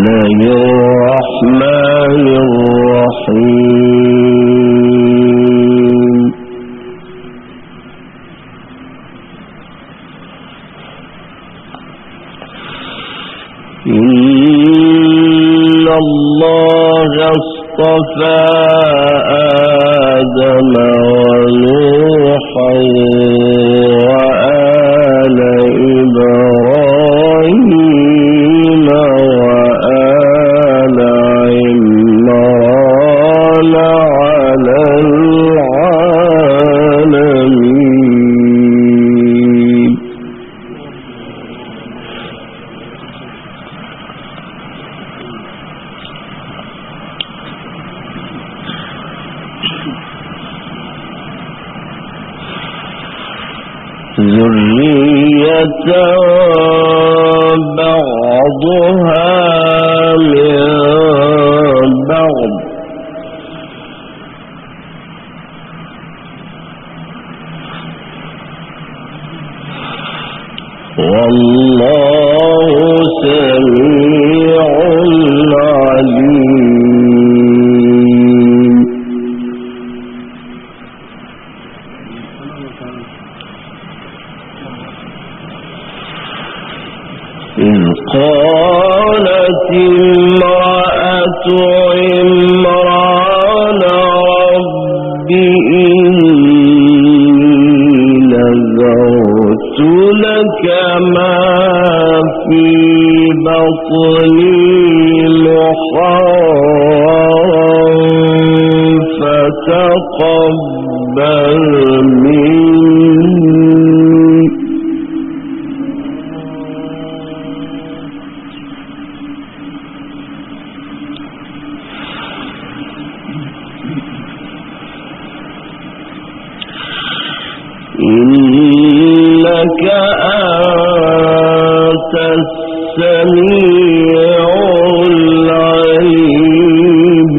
الله الرحمن الرحيم إن الله اصطفى آدم ونوحا وآل إبراهيم وآل عمران على العالمين ذرية بعضها من بعض والله سميع عليم إذ قالت امرأة عمران رب إني نذرت لك ما في بطني محررا فتقبل مني إنك أنت السميع العليم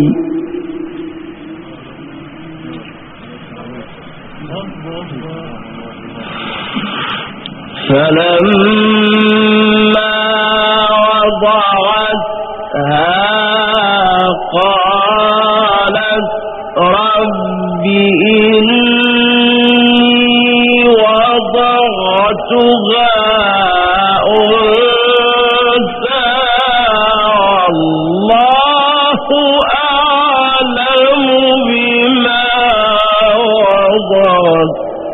فلما وضعتها قالت رب وضعتها أنثى والله أعلم بما وضعت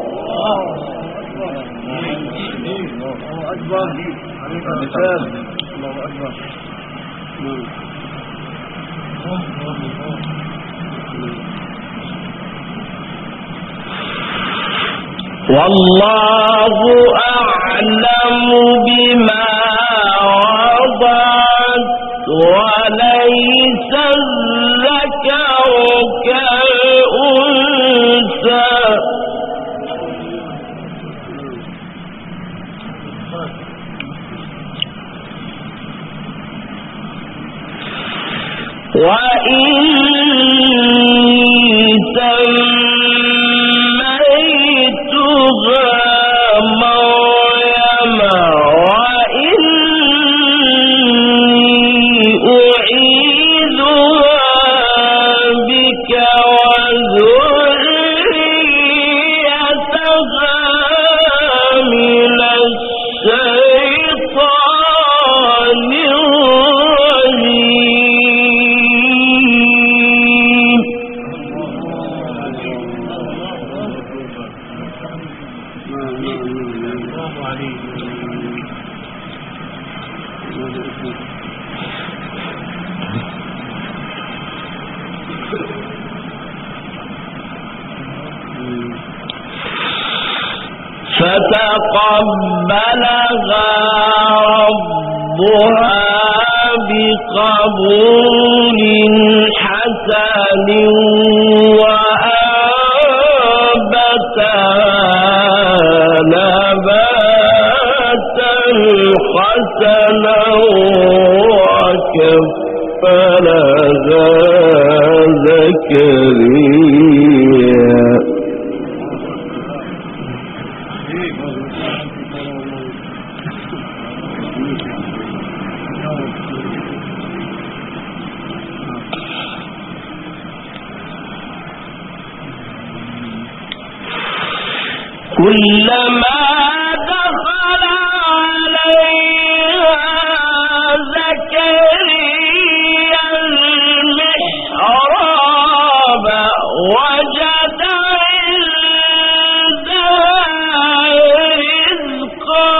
والله أعلم بما وضعت وليس الذكر كالأنثى وإني سميتها مريم وإني أعيذها بك وذريتها من الشيطان الرجيم فتقبلها ربها بقبول حسن وأنبتها نباتا حسنا وكفلها زكريا كلما دخل عليها زكريا المحراب وجد عندها رزقا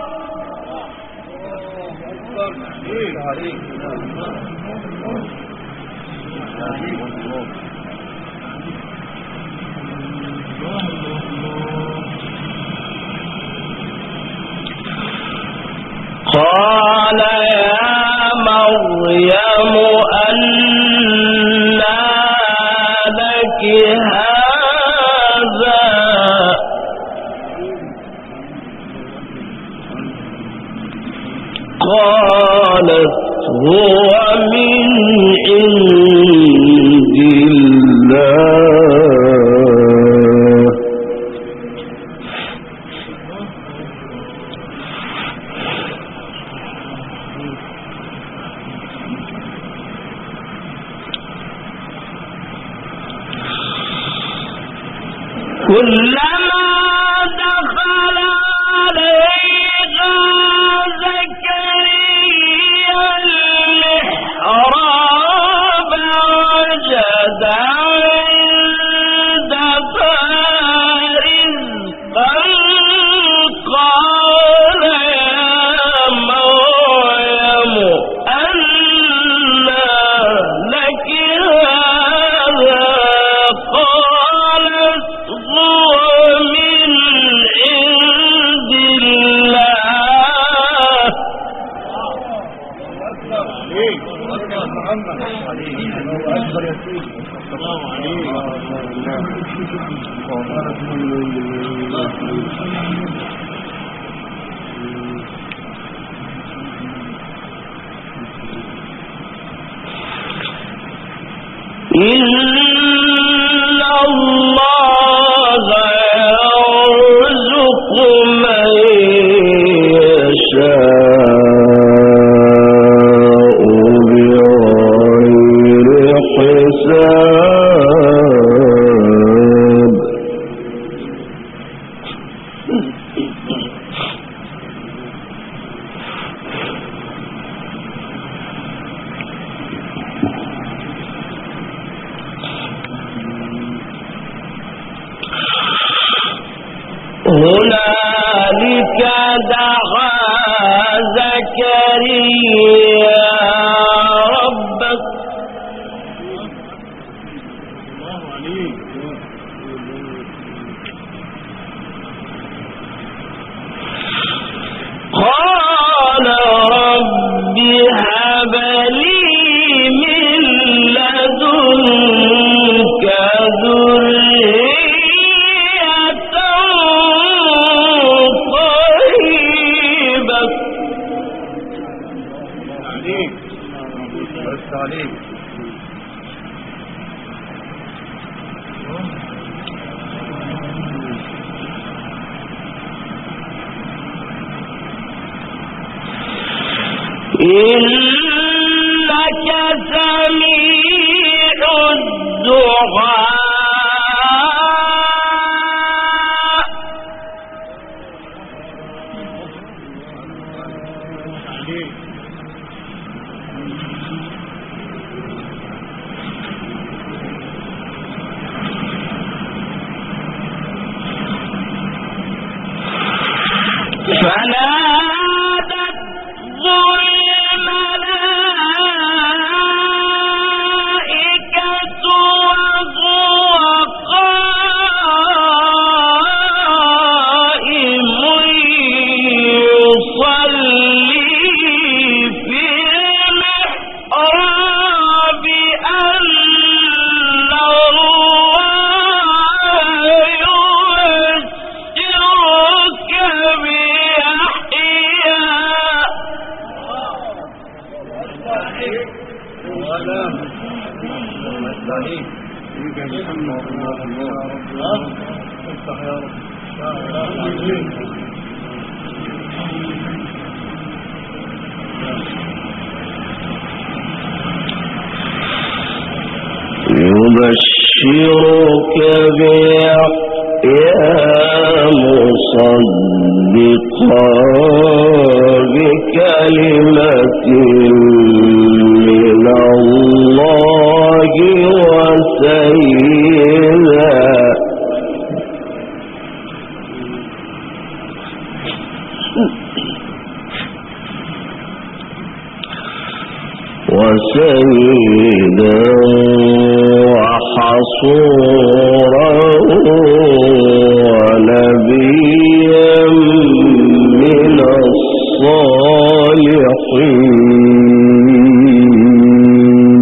قال يا مريم أنى لك هذا قالت هو من عند الله كلما دخل عليها زكريا المحراب وجد عندها رزقا قال يا مريم أنى لك هذا قالت هو من عند إن الله يرزق من يشاء بغير حساب هنالك دعا زكريا ربه قال رب هب لي من لدنك ذرية طيبة إنك سميع الدعاء فنادته الملائكة وهو قائم يصلي في المحراب أن الله يبشرك بيحيى يبشرك بيحيى مصدقا بكلمة من الله وسيدا وحصورا ونبيا من الصالحين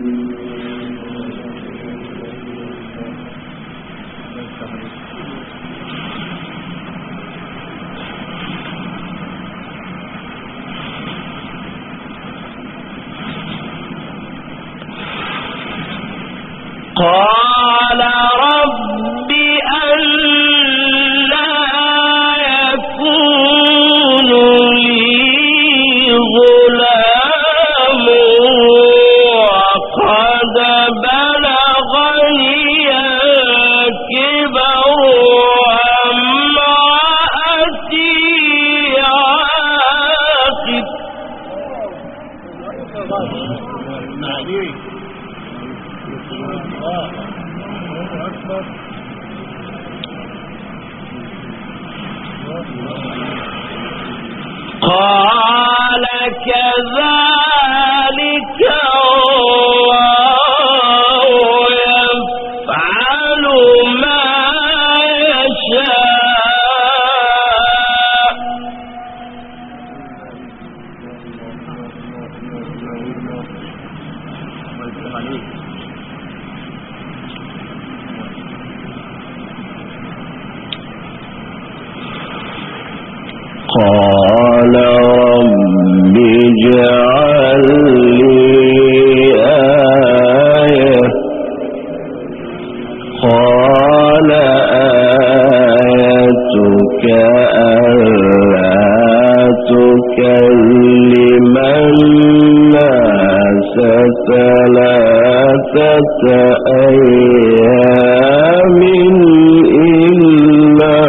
قال رب أنى يكون لي غلام وقد بلغني الكبر وامرأتي عاقر قال كذلك الله يفعل ما يشاء قال رب اجعل لي آية قال آيتك ألا تكلم الناس ثلاثة أيام إلا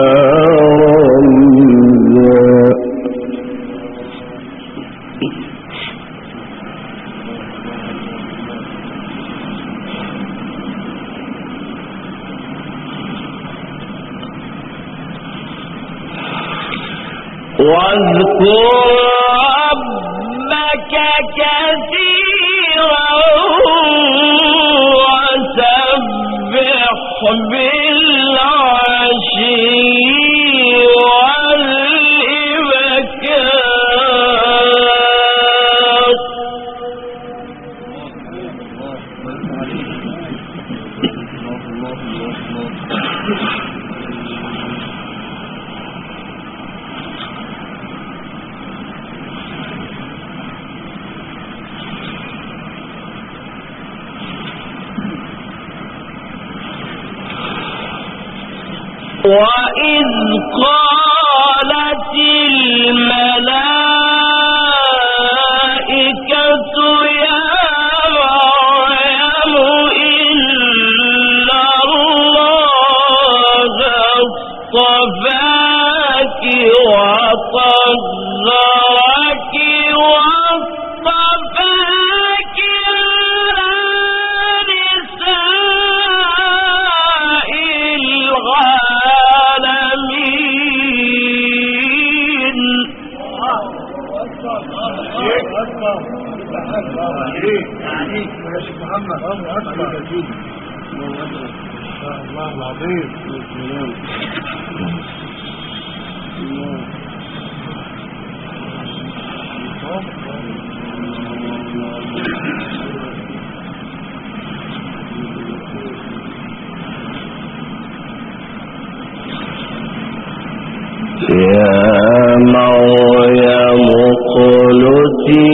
واذكر ربك كثيرا وسبح بالعشي والإبكار وإذ قالت الملائكة يا مريم إن الله اصطفاك وطهرك واصطفاك على نساء العالمين الله العظيم يا مريم اقنتي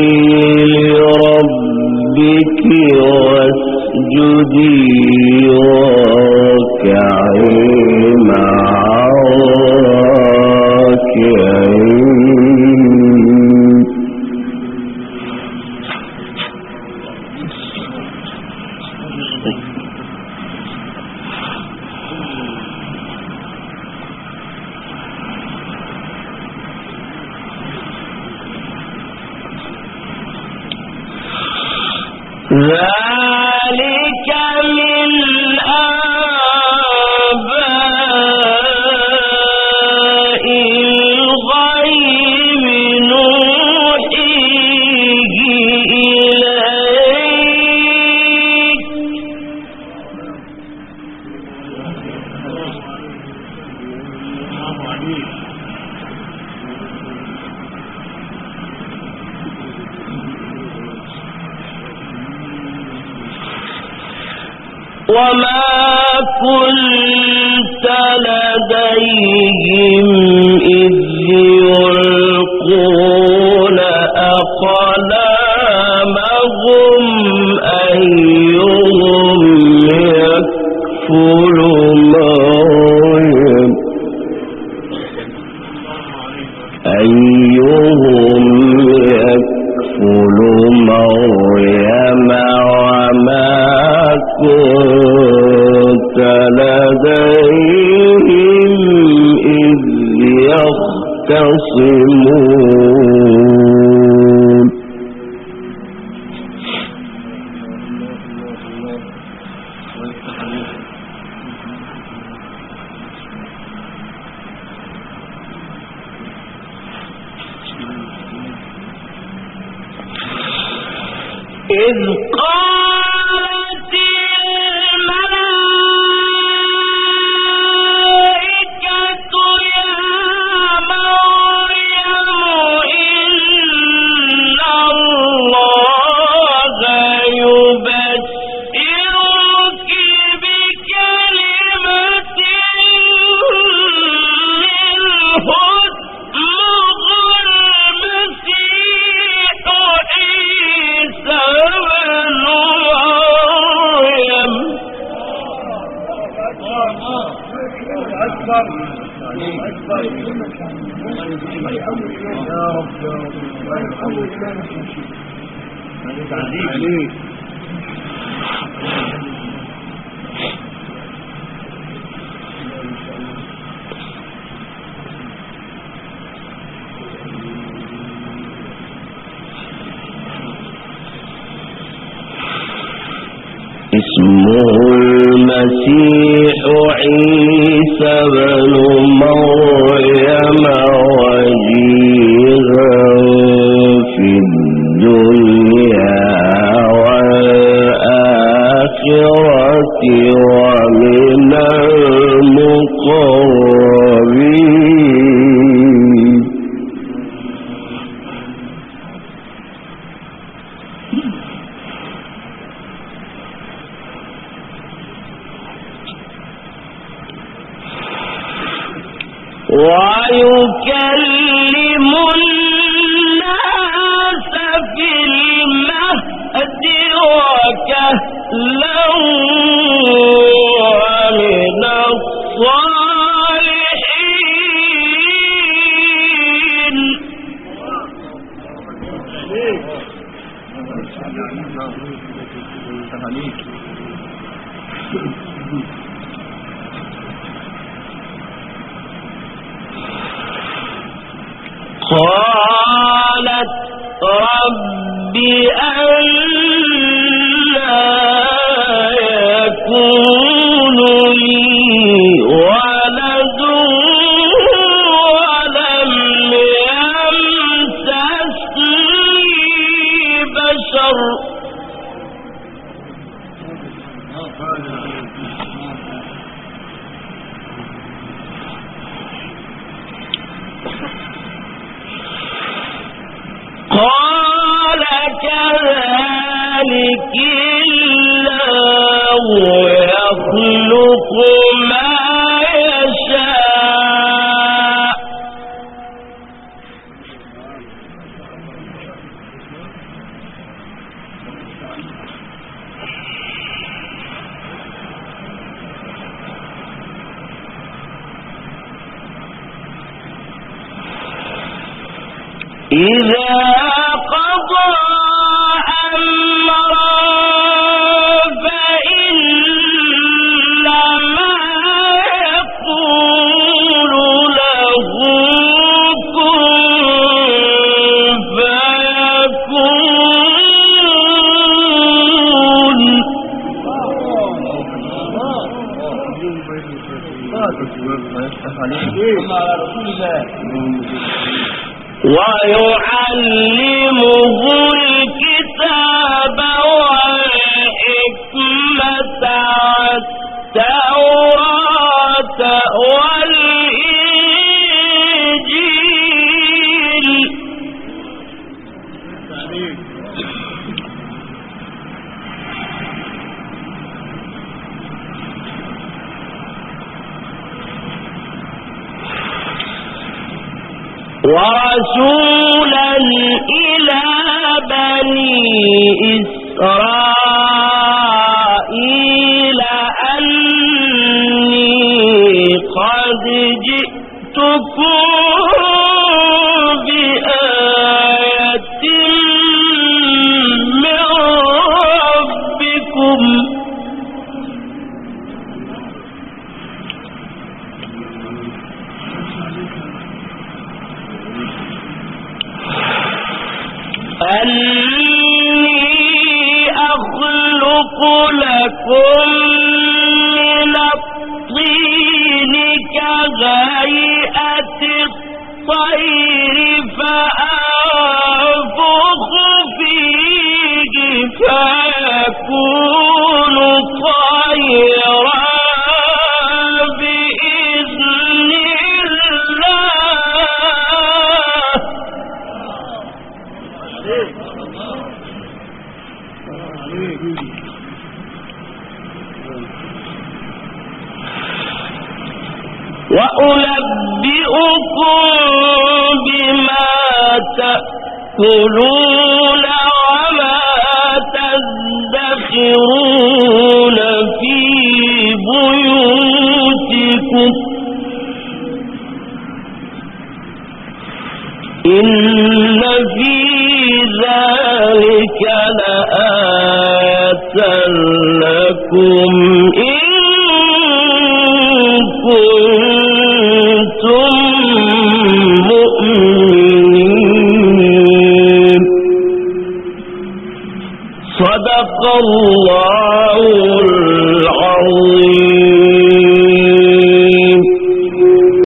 لربك واسجدي واركعي مع الراكعين ذلك من أنباء الغيب نوحيه إليك وما كنت لديهم إذ يلقون أقلامهم أيهم يكفل مريم وما كنت لديهم إذ يختصمون إذ قالت الملائكة يا مريم إن الله يبشرك بكلمة منه اسمه المسيح عيسى بن مريم أكبر يا رب عليك اسمه المسيح عيسى بن مريم وجيها في الدنيا والآخرة ومن المقربين ويكلم الناس في المهد وكهلا ومن الصالحين قالت رب أنى يكون لي ولد ولم يمسسني بشر قال كذلك الله يخلق ما يشاء إذا قضى أمرا فإنما يقول له كن فيكون ويعلمه الكتاب والحكمة والتوراة والإنجيل ورسولا إلى بني إسرائيل أني قد جئتكم بآية من ربكم أني أخلق لكم من الطين كهيئة الطير فأنفخ فيه فيكون طيرا بإذن الله وأنبئكم بما تأكلون وما تدخرون في بيوتكم إن في ذلك لآية لكم إن كنتم مؤمنين صدق الله